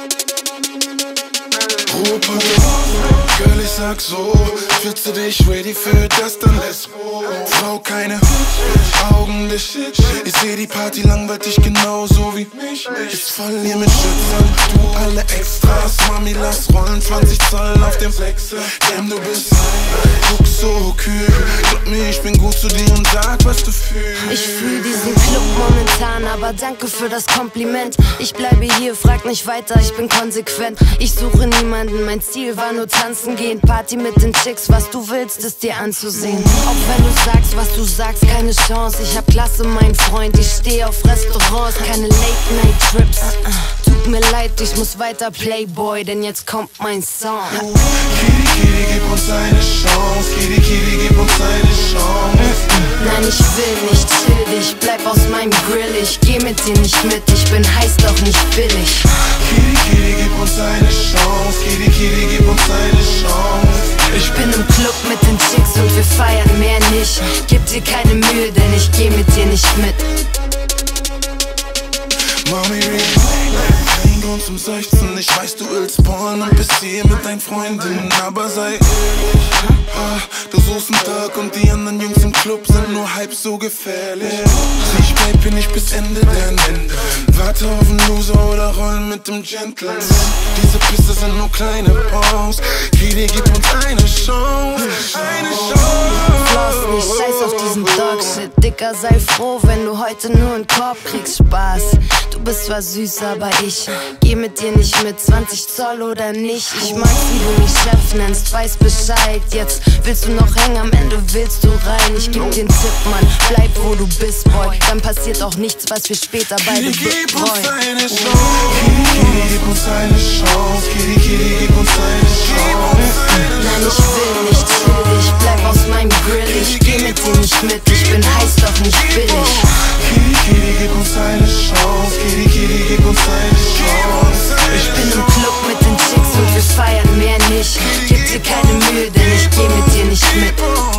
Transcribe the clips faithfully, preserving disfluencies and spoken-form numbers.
Ruhe, Girl, ich sag so, fühlst du dich ready für das, dann let's go. Frau, keine Augenlicht, ich seh die Party langweilt dich genauso wie mich. Ist voll hier mit Schützern, du alle Extras. Mami, lass rollen, zwanzig Zoll auf dem Flexer. Damn, du bist guck so kühl. Glaub mir, ich bin gut zu dir und sag, was du fühlst. Ich fühl diesen Club momentan, aber danke für das Kompliment. Ich bleibe hier, frag nicht weiter, ich bin konsequent. Ich suche niemanden, mein Ziel war nur tanzen gehen. Party mit den Chicks, was du willst, ist dir anzusehen. Auch wenn du sagst, was du sagst, keine Chance. Ich hab Klasse, mein Freund, ich steh auf Restaurants, keine Late-Night-Trips. Tut mir leid, ich muss weiter Playboy, denn jetzt kommt mein Song. Kitty, Kitty, gib uns eine Chance. Kitty, Kitty, gib uns eine Chance. Nein, ich will nicht, chill dich, bleib aus meinem Grill. Ich geh mit dir nicht mit, ich bin heiß, doch nicht billig. Kitty, Kitty, gib uns eine Chance. Kitty, Kitty, gib uns eine Chance. Ich bin im Club mit den Chicks und wir feiern mehr nicht. Gib dir keine Mühe, denn ich geh mit dir nicht mit. Mami, kein Grund zum Seufzen. Ich weiß, du willst Porn und bist hier mit deinen Freundinnen. Aber sei ehrlich, ah, du suchst einen Tag und die anderen Jungs im Club sind nur halb so gefährlich. Ich bleib hier nicht bis Ende der Ende. Warte auf einen Loser oder rollen mit dem Gentleman. Diese Pisse sind nur kleine Pause. Kitty, gib uns eine Chance. Eine Chance. Floss nicht, scheiß auf diesen Dogshit. Dicker, sei froh, wenn du heute nur einen Korb kriegst. Spaß. Du bist zwar süß, aber ich geh mit dir nicht mit, zwanzig Zoll oder nicht. Ich mag's, wie du mich Chef nennst, weiß Bescheid. Jetzt willst du noch hängen, am Ende willst du rein. Ich geb den Tipp, Mann, bleib wo du bist, Boy. Dann passiert auch nichts, was wir später beide Kitty, gib uns bereuen. eine Chance. Kitty, gib uns eine Chance. Kitty, Kitty, gib uns eine Chance. Nein, ich will nicht, chill dich, bleib aus meinem Grill. Ich geh mit dir nicht mit, ich bin heiß, doch nicht billig. Kitty, Kitty, gib uns eine Chance. Kitty, Kitty, gib uns eine Chance. Ich bin im Club mit den Chicks und wir feiern mehr nicht. Gib dir keine Mühe, denn ich geh mit dir nicht mit.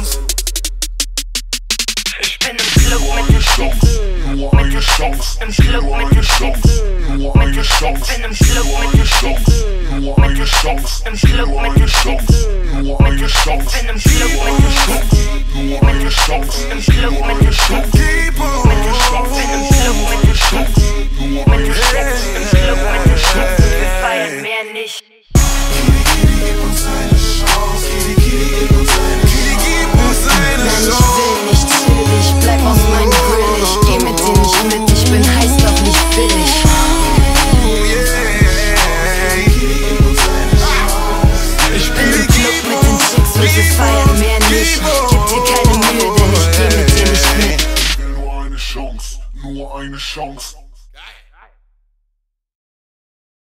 Ich bin im Club mit den Chicks, mit den Chicks, im Club mit den Chicks, mit den Chicks, bin im Club mit den Chicks, mit den Chicks, im Club mit den Chicks, mit den Chicks, bin im Club mit den Chicks, mit den Chicks, im Club mit den Chicks, mit den Chicks, bin im Club mit den Chicks, mit den Chicks, im Club mit den Chicks, wir feiern mehr nicht. Kitty, Kitty, gib uns eine Chance. Kitty, Kitty, gib uns eine Chance. Kitty, gib uns eine Nein, ich Chance. will nicht, chill dich, bleib aus meinem Grill. Ich geh mit dir nicht mit, ich bin heiß, doch nicht billig. Ich bin im Club mit den Chicks und wir feiern mehr nicht. Gib dir keine Mühe, denn ich geh mit dir nicht mit. Nur eine Chance, nur eine Chance.